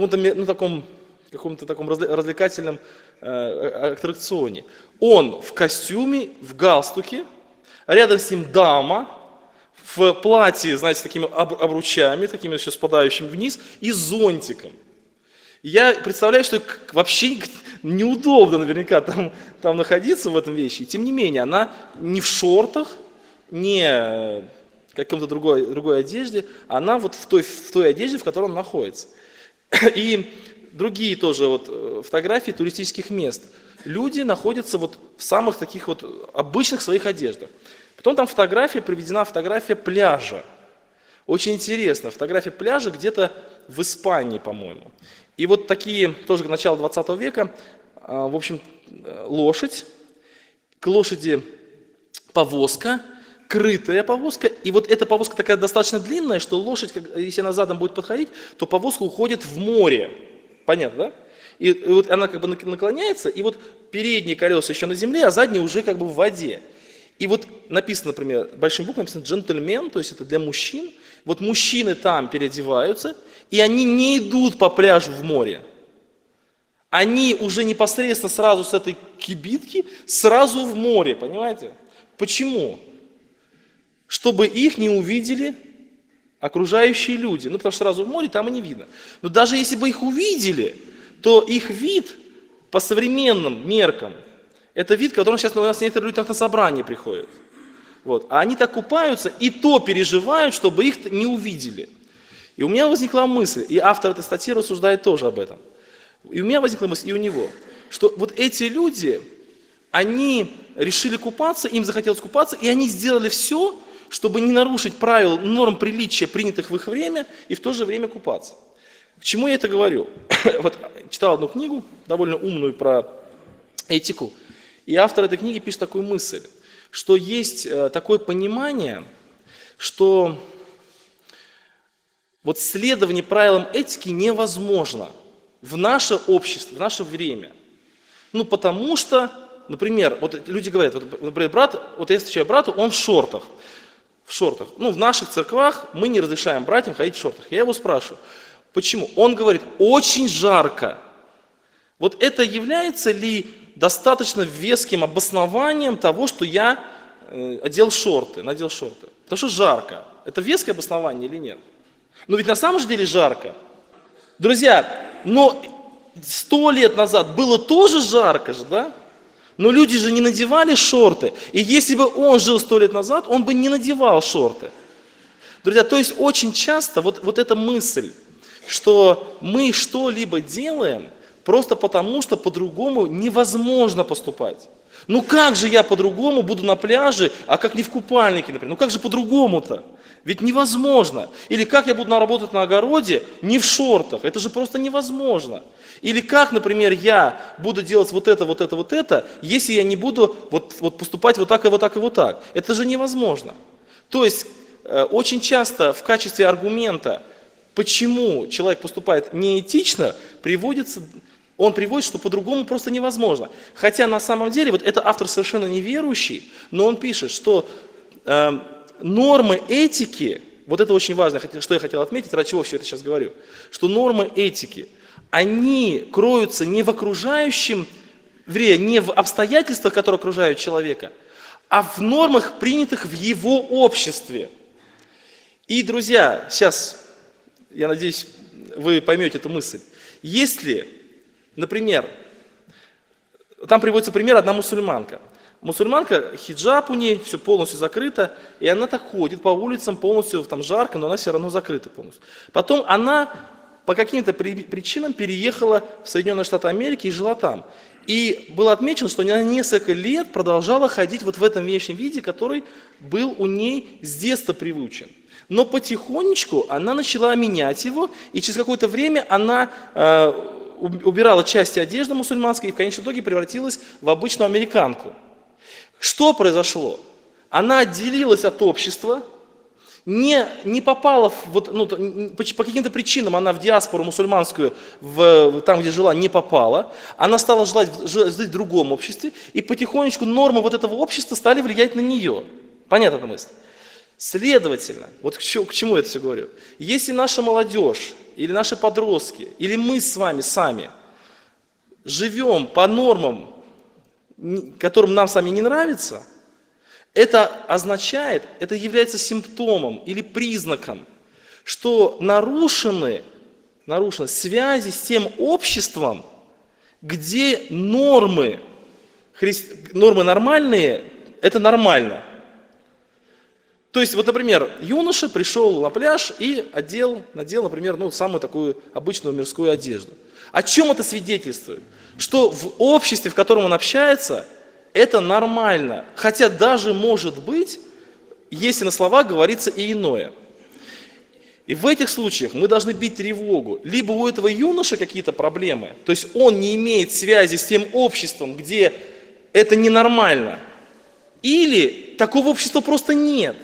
таком развлекательном аттракционе. Он в костюме, в галстуке, рядом с ним дама, в платье, знаете, с такими обручами, такими еще спадающими вниз, и с зонтиком. Я представляю, что вообще неудобно наверняка там находиться в этом вещи. И тем не менее, она не в шортах, не в какой-то другой одежде, она вот в той одежде, в которой он находится. И другие тоже фотографии туристических мест. Люди находятся в самых таких обычных своих одеждах. Потом там приведена фотография пляжа. Очень интересно, фотография пляжа где-то в Испании, по-моему. И такие, тоже к началу 20 века, в общем, лошадь, к лошади повозка, крытая повозка. И эта повозка такая достаточно длинная, что лошадь, если она задом будет подходить, то повозка уходит в море. Понятно, да? И она наклоняется, и передние колеса еще на земле, а задние уже в воде. И написано, например, большим буквами написано «джентльмен», то есть это для мужчин. Мужчины там переодеваются, и они не идут по пляжу в море. Они уже непосредственно сразу с этой кибитки, сразу в море, понимаете? Почему? Чтобы их не увидели окружающие люди. Потому что сразу в море там и не видно. Но даже если бы их увидели, то их вид по современным меркам, это вид, которым сейчас у нас некоторые люди на собрание приходят. А они так купаются и то переживают, чтобы их не увидели. И у меня возникла мысль, и автор этой статьи рассуждает тоже об этом. И у меня возникла мысль, и у него, что эти люди, они решили купаться, им захотелось купаться, и они сделали все, чтобы не нарушить правил, норм приличия, принятых в их время, и в то же время купаться. К чему я это говорю? Читал одну книгу, довольно умную, про этику, и автор этой книги пишет такую мысль, что есть такое понимание, что Вот следование правилам этики невозможно в наше общество, в наше время. Ну, потому что, например, вот люди говорят, вот, например, брат, вот я встречаю брата, он в шортах. В шортах. Ну, в наших церквах мы не разрешаем братьям ходить в шортах. Я его спрашиваю, почему? Он говорит, очень жарко. Вот это является ли достаточно веским обоснованием того, что я надел шорты? Потому что жарко. Это веское обоснование или нет? Но ведь на самом же деле жарко. Друзья, но 100 лет назад было тоже жарко же, да? Но люди же не надевали шорты. И если бы он жил 100 лет назад, он бы не надевал шорты. Друзья, то есть очень часто вот эта мысль, что мы что-либо делаем просто потому, что по-другому невозможно поступать. Ну как же я по-другому буду на пляже, а как не в купальнике, например? Ну как же по-другому-то? Ведь невозможно. Или как я буду работать на огороде не в шортах? Это же просто невозможно. Или как, например, я буду делать вот это, если я не буду вот поступать вот так и вот так и вот так? Это же невозможно. То есть очень часто в качестве аргумента, почему человек поступает неэтично, он приводит, что по-другому просто невозможно. Хотя на самом деле, вот это автор совершенно неверующий, но он пишет, что нормы этики, вот это очень важно, что я хотел отметить, ради чего все это сейчас говорю, что нормы этики, они кроются не в окружающем, не в обстоятельствах, которые окружают человека, а в нормах, принятых в его обществе. И, друзья, сейчас, я надеюсь, вы поймете эту мысль. Если, например, там приводится пример одна мусульманка. Мусульманка, хиджаб у ней, все полностью закрыто, и она так ходит по улицам, полностью там жарко, но она все равно закрыта полностью. Потом она по каким-то причинам переехала в Соединенные Штаты Америки и жила там. И было отмечено, что она несколько лет продолжала ходить вот в этом внешнем виде, который был у ней с детства привычен. Но потихонечку она начала менять его, и через какое-то время она убирала части одежды мусульманской и в конечном итоге превратилась в обычную американку. Что произошло? Она отделилась от общества, не попала, по каким-то причинам она в диаспору мусульманскую, там, где жила, не попала. Она стала жить в другом обществе, и потихонечку нормы вот этого общества стали влиять на нее. Понятна эта мысль? Следовательно, вот к чему я это все говорю? Если наша молодежь, или наши подростки, или мы с вами сами живем по нормам, которым нам сами не нравится, это означает, это является симптомом или признаком, что нарушены связи с тем обществом, где нормы нормальные, это нормально. То есть, вот, например, юноша пришел на пляж и надел, например, самую такую обычную мирскую одежду. О чем это свидетельствует? Что в обществе, в котором он общается, это нормально. Хотя даже, может быть, если на словах говорится и иное. И в этих случаях мы должны бить тревогу. Либо у этого юноши какие-то проблемы, то есть он не имеет связи с тем обществом, где это ненормально, или такого общества просто нет.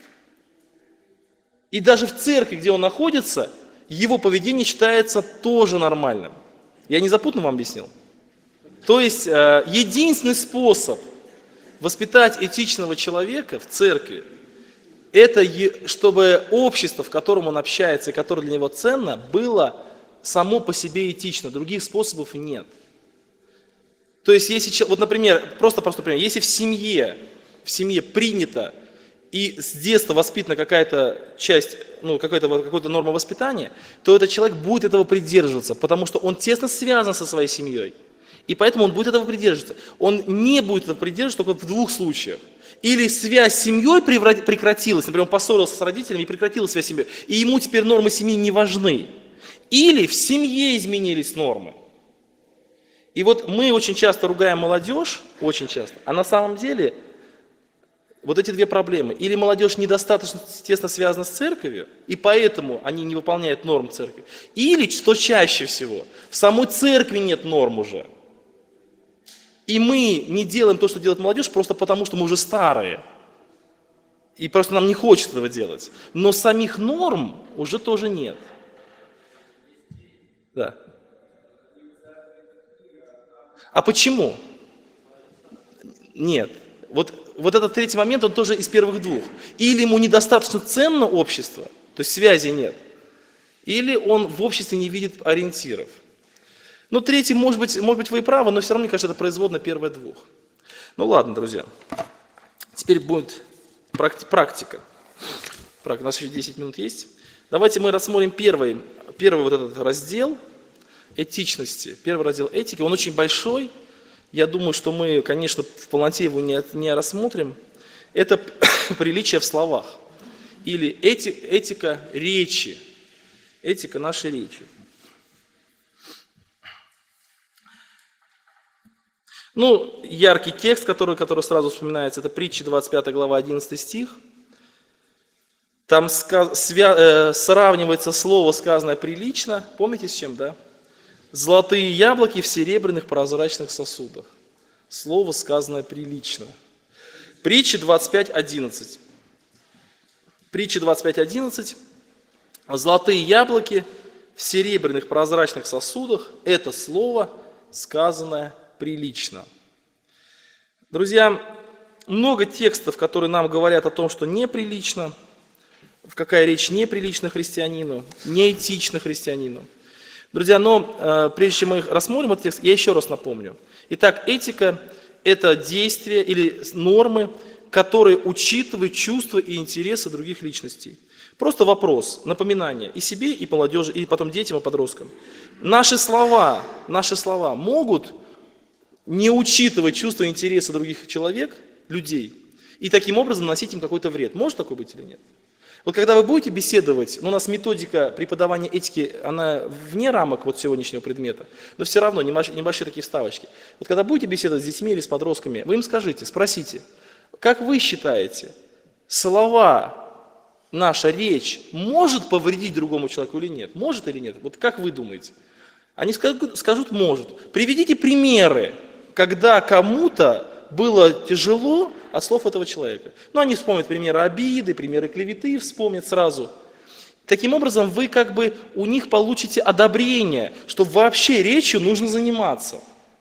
И даже в церкви, где он находится, его поведение считается тоже нормальным. Я не запутанно вам объяснил? То есть единственный способ воспитать этичного человека в церкви, это чтобы общество, в котором он общается и которое для него ценно, было само по себе этично. Других способов нет. То есть, если, вот, например, просто простой пример, если в семье принято и с детства воспитана какая-то часть, какая-то норма воспитания, то этот человек будет этого придерживаться, потому что он тесно связан со своей семьей. И поэтому он будет этого придерживаться. Он не будет этого придерживаться только в двух случаях. Или связь с семьей прекратилась, например, он поссорился с родителями и прекратил связь с семьей, и ему теперь нормы семьи не важны. Или в семье изменились нормы. И вот мы очень часто ругаем молодежь, очень часто, а на самом деле вот эти две проблемы. Или молодежь недостаточно тесно связана с церковью, и поэтому они не выполняют норм церкви. Или, что чаще всего, в самой церкви нет норм уже. И мы не делаем то, что делает молодежь, просто потому, что мы уже старые. И просто нам не хочется этого делать. Но самих норм уже тоже нет. Да. А почему? Нет. Вот этот третий момент, он тоже из первых двух. Или ему недостаточно ценно общество, то есть связи нет, или он в обществе не видит ориентиров. Ну, третий, может быть, вы и правы, но все равно, мне кажется, это производно первых двух. Ну ладно, друзья. Теперь будет практика. У нас еще 10 минут есть. Давайте мы рассмотрим первый вот этот раздел этичности. Первый раздел этики, он очень большой. Я думаю, что мы, конечно, в полноте его не рассмотрим. Это приличие в словах. Или этика речи. Этика нашей речи. Ну, яркий текст, который сразу вспоминается, это притча 25 глава 11 стих. Там сравнивается слово, сказанное прилично. Помните с чем, да? Золотые яблоки в серебряных прозрачных сосудах. Слово, сказанное прилично. Притча 25:11. Притча 25:11. Золотые яблоки в серебряных прозрачных сосудах – это слово, сказанное прилично. Друзья, много текстов, которые нам говорят о том, что неприлично, какая речь неприлична христианину, неэтична христианину. Друзья, но прежде чем мы рассмотрим этот текст, я еще раз напомню. Итак, этика – это действия или нормы, которые учитывают чувства и интересы других личностей. Просто вопрос, напоминание и себе, и молодежи, и потом детям, и подросткам. Наши слова могут не учитывать чувства и интересы других человек, людей, и таким образом наносить им какой-то вред. Может такое быть или нет? Вот когда вы будете беседовать, у нас методика преподавания этики, она вне рамок вот сегодняшнего предмета, но все равно небольшие такие вставочки. Вот когда будете беседовать с детьми или с подростками, вы им скажите, спросите, как вы считаете, слова, наша речь может повредить другому человеку или нет? Может или нет? Вот как вы думаете? Они скажут может. Приведите примеры, когда кому-то было тяжело от слов этого человека. Ну, они вспомнят примеры обиды, примеры клеветы, вспомнят сразу. Таким образом, вы как бы у них получите одобрение, что вообще речью нужно заниматься.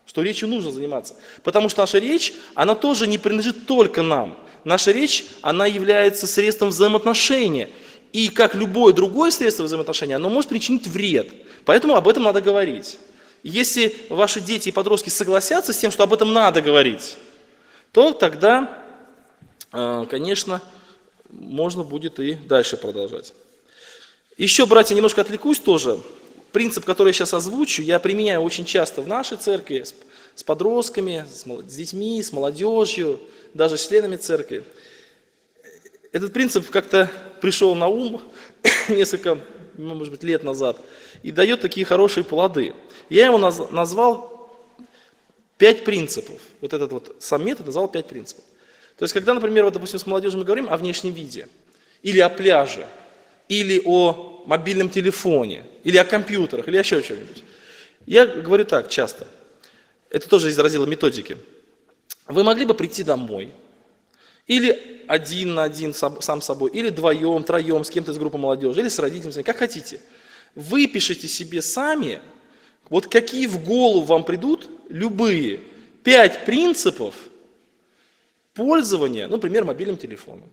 Потому что наша речь, она тоже не принадлежит только нам. Наша речь, она является средством взаимоотношения. И как любое другое средство взаимоотношения, оно может причинить вред. Поэтому об этом надо говорить. Если ваши дети и подростки согласятся с тем, что об этом надо говорить, то тогда, конечно, можно будет и дальше продолжать. Еще, братья, немножко отвлекусь тоже. Принцип, который я сейчас озвучу, я применяю очень часто в нашей церкви, с подростками, с детьми, с молодежью, даже с членами церкви. Этот принцип как-то пришел на ум несколько, может быть, лет назад и дает такие хорошие плоды. Я его назвал 5 принципов. Вот этот вот сам метод назвал 5 принципов. То есть, когда, например, вот, допустим, с молодежью мы говорим о внешнем виде, или о пляже, или о мобильном телефоне, или о компьютерах, или еще что-нибудь. Я говорю так часто. Это тоже из раздела методики. Вы могли бы прийти домой, или один на один сам с собой, или вдвоем, троем, с кем-то из группы молодежи, или с родителями, как хотите. Выпишите себе сами, вот какие в голову вам придут, любые, 5 принципов пользования, например, мобильным телефоном.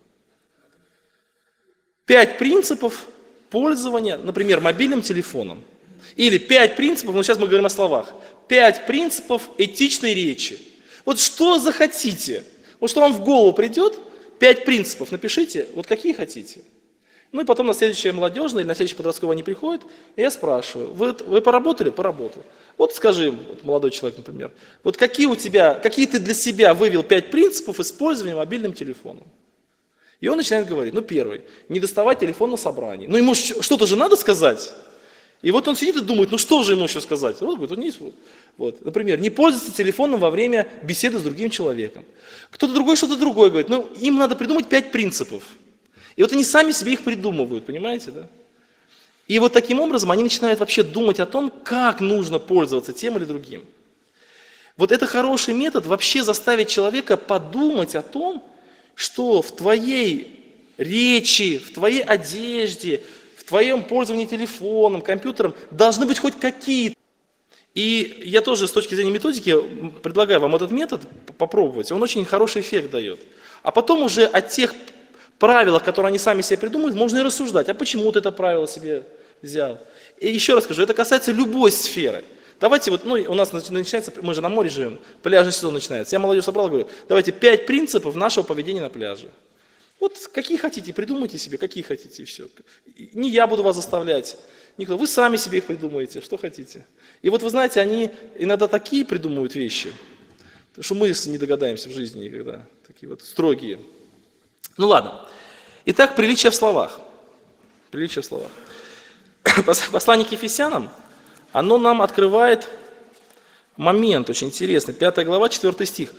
5 принципов пользования, например, мобильным телефоном. Или 5 принципов, сейчас мы говорим о словах, 5 принципов этичной речи. Вот что захотите, вот что вам в голову придет, 5 принципов напишите, вот какие хотите. Ну и потом на следующее молодежное или на следующее подростковое они приходят, и я спрашиваю, вы поработали? Поработал. Вот скажи, вот молодой человек, например, вот какие ты для себя вывел 5 принципов использования мобильным телефоном? И он начинает говорить, первый, не доставать телефон на собрании. Ему что-то же надо сказать. И вот он сидит и думает, что же ему еще сказать? Вот, например, не пользоваться телефоном во время беседы с другим человеком. Кто-то другой что-то другое говорит. Им надо придумать 5 принципов. И вот они сами себе их придумывают, понимаете, да? И вот таким образом они начинают вообще думать о том, как нужно пользоваться тем или другим. Вот это хороший метод вообще заставить человека подумать о том, что в твоей речи, в твоей одежде, в твоем пользовании телефоном, компьютером должны быть хоть какие-то. И я тоже с точки зрения методики предлагаю вам этот метод попробовать. Он очень хороший эффект дает. А потом уже от тех правилах, которые они сами себе придумают, можно и рассуждать. А почему ты это правило себе взял? И еще раз скажу, это касается любой сферы. Давайте вот, у нас начинается, мы же на море живем, пляжный сезон начинается. Я молодежь собрал, говорю, давайте 5 принципов нашего поведения на пляже. Вот какие хотите, придумайте себе, какие хотите, и все. Не я буду вас заставлять, никто. Вы сами себе их придумаете, что хотите. И вот вы знаете, они иногда такие придумывают вещи, что мы не догадаемся в жизни никогда. Такие вот строгие. Ну ладно. Итак, приличие в словах. Приличие в словах. Послание к Ефесянам, оно нам открывает момент очень интересный. 5 глава, 4 стих.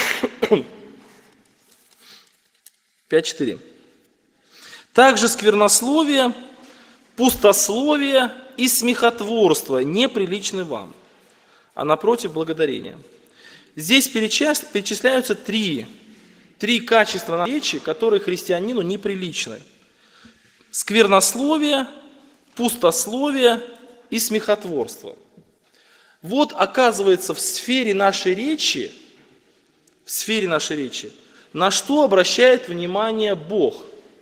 5:4. Также сквернословие, пустословие и смехотворство неприличны вам, а напротив благодарения. Здесь перечисляются три качества речи, которые христианину неприличны. Сквернословие, пустословие и смехотворство. Вот, оказывается, в сфере нашей речи, на что обращает внимание Бог?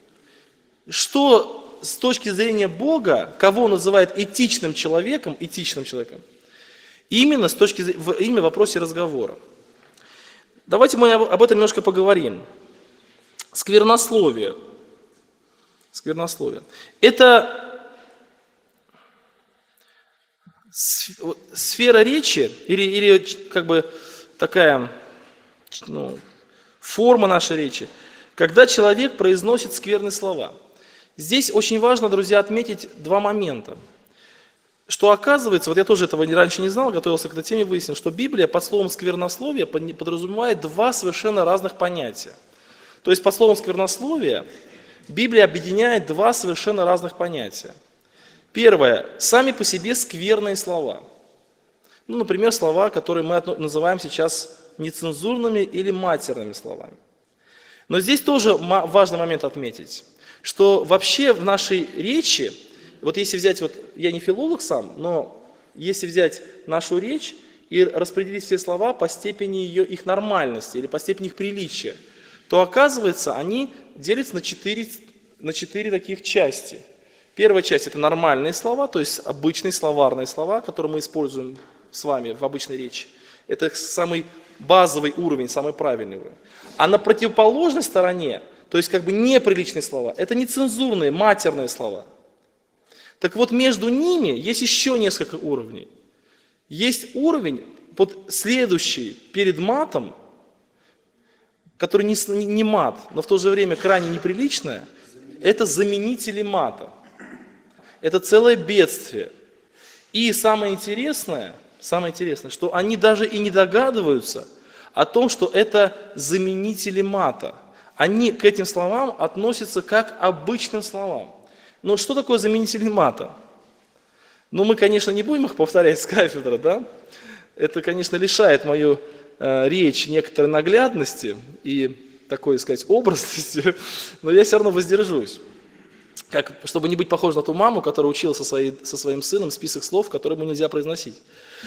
Что с точки зрения Бога, кого он называет этичным человеком, именно в вопросе разговора. Давайте мы об этом немножко поговорим. Сквернословие. Это сфера речи или как бы такая форма нашей речи, когда человек произносит скверные слова. Здесь очень важно, друзья, отметить 2 момента. Что оказывается, вот я тоже этого раньше не знал, готовился к этой теме, выяснил, что Библия под словом сквернословие подразумевает 2 совершенно разных понятия. То есть под словом сквернословие Библия объединяет 2 совершенно разных понятия. Первое, сами по себе скверные слова. Например, слова, которые мы называем сейчас нецензурными или матерными словами. Но здесь тоже важный момент отметить, что вообще в нашей речи, вот если взять, я не филолог сам, но если взять нашу речь и распределить все слова по степени их нормальности или по степени их приличия, то оказывается, они делятся на 4 таких части. Первая часть – это нормальные слова, то есть обычные словарные слова, которые мы используем с вами в обычной речи. Это самый базовый уровень, самый правильный уровень. А на противоположной стороне, то есть неприличные слова, это нецензурные, матерные слова. Так вот, между ними есть еще несколько уровней. Есть уровень, следующий перед матом, который не мат, но в то же время крайне неприличное, это заменители мата. Это целое бедствие. И самое интересное, что они даже и не догадываются о том, что это заменители мата. Они к этим словам относятся как к обычным словам. Но что такое заменители мата? Мы, конечно, не будем их повторять с кафедры, да? Это, конечно, лишает мою речь некоторой наглядности и такой, образности, но я все равно воздержусь. Чтобы не быть похожим на ту маму, которая учила со своим сыном список слов, которые ему нельзя произносить.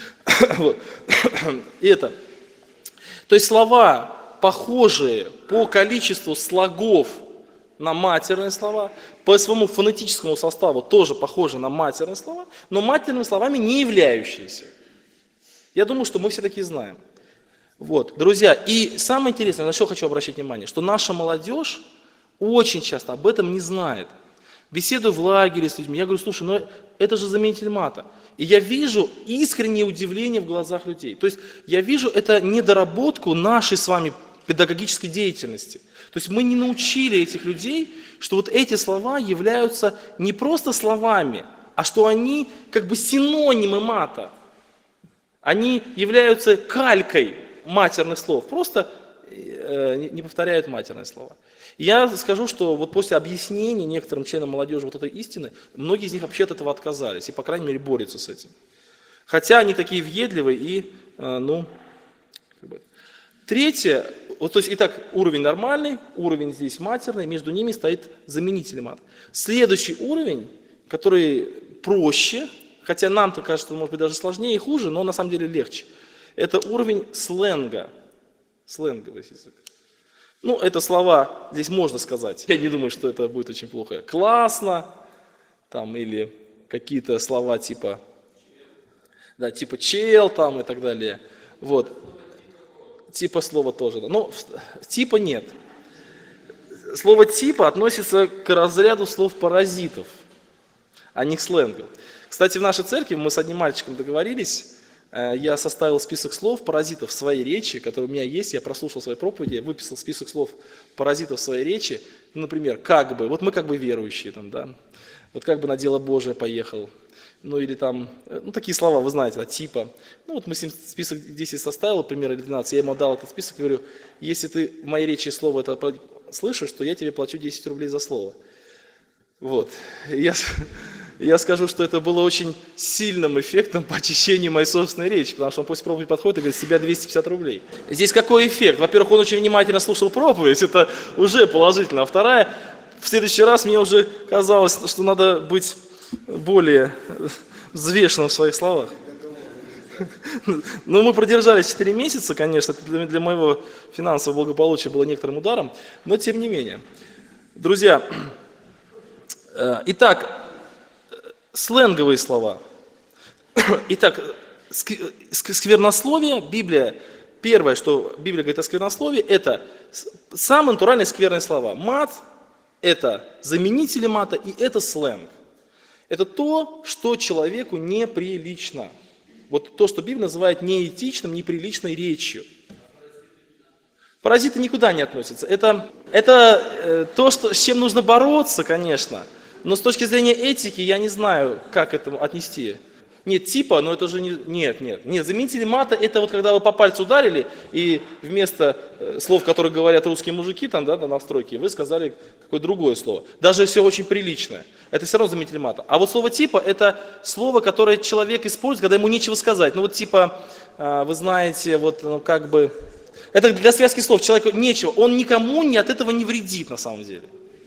То есть слова, похожие по количеству слогов на матерные слова, по своему фонетическому составу тоже похожи на матерные слова, но матерными словами не являющиеся. Я думаю, что мы все такие знаем. Друзья, и самое интересное, на что хочу обращать внимание, что наша молодежь очень часто об этом не знает. Беседую в лагере с людьми, я говорю, слушай, это же заменитель мата. И я вижу искреннее удивление в глазах людей. То есть я вижу это недоработку нашей с вами педагогической деятельности. То есть мы не научили этих людей, что эти слова являются не просто словами, а что они синонимы мата. Они являются калькой матерных слов, просто не повторяют матерные слова. Я скажу, что после объяснений некоторым членам молодежи этой истины, многие из них вообще от этого отказались и, по крайней мере, борются с этим. Хотя они такие въедливые и, Третье, Вот, то есть, итак, уровень нормальный, уровень здесь матерный, между ними стоит заменитель мат. Следующий уровень, который проще, хотя нам-то кажется, может быть, даже сложнее и хуже, но на самом деле легче. Это уровень сленга. Сленговый язык. Ну, это слова, здесь можно сказать. Я не думаю, что это будет очень плохо. Классно, там, или какие-то слова типа, да, типа чел там и так далее. Вот. Типа слова тоже, да. Но типа нет. Слово типа относится к разряду слов паразитов, а не к сленгу. Кстати, в нашей церкви мы с одним мальчиком договорились, я составил список слов паразитов в своей речи, который у меня есть, я прослушал свои проповеди, я выписал список слов паразитов в своей речи, ну, например, как бы, вот мы как бы верующие, там, да, вот как бы на дело Божие поехал, ну или там, ну такие слова, вы знаете, да, типа, ну вот мы с ним список 10 составил, примерно 12, я ему дал этот список и говорю, если ты в моей речи слово это слышишь, то я тебе плачу 10 рублей за слово. Вот, я скажу, что это было очень сильным эффектом по очищению моей собственной речи, потому что он после проповеди подходит и говорит, с себя 250 рублей. Здесь какой эффект? Во-первых, он очень внимательно слушал проповедь, это уже положительно. А вторая, в следующий раз мне уже казалось, что надо быть более взвешенным в своих словах. Но мы продержались 4 месяца, конечно, это для моего финансового благополучия было некоторым ударом, но тем не менее. Друзья, итак, сленговые слова. Итак, сквернословие, Библия, первое, что Библия говорит о сквернословии, это самые натуральные скверные слова. Мат – это заменители мата, и это сленг. Это то, что человеку неприлично. Вот то, что Библия называет неэтичным, неприличной речью. Паразиты никуда не относятся. Это то, с чем нужно бороться, конечно. Но с точки зрения этики я не знаю, как к этому отнести. Нет, типа, но это же не... Нет, заменители мата, это вот когда вы по пальцу ударили, и вместо слов, которые говорят русские мужики там, да, на стройке, вы сказали какое-то другое слово. Даже все очень приличное. Это все равно заменитель мата. А вот слово типа, это слово, которое человек использует, когда ему нечего сказать. Ну вот типа, вы знаете, вот ну, как бы... Это для связки слов, человеку нечего, он никому от этого не вредит на самом деле.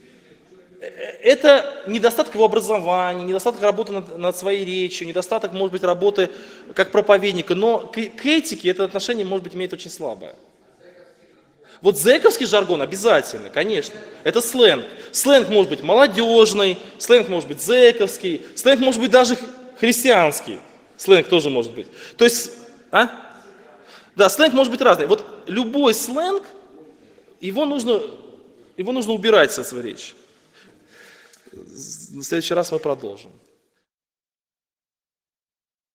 Это недостаток его образования, недостаток работы над своей речью, недостаток, может быть, работы как проповедника, но к этике это отношение, может быть, имеет очень слабое. Вот зэковский жаргон обязательно, конечно, это сленг. Сленг может быть молодежный, сленг может быть зэковский, сленг может быть даже христианский. Сленг тоже может быть. То есть, да, сленг может быть разный. Вот любой сленг, его нужно убирать со своей речи. В следующий раз мы продолжим.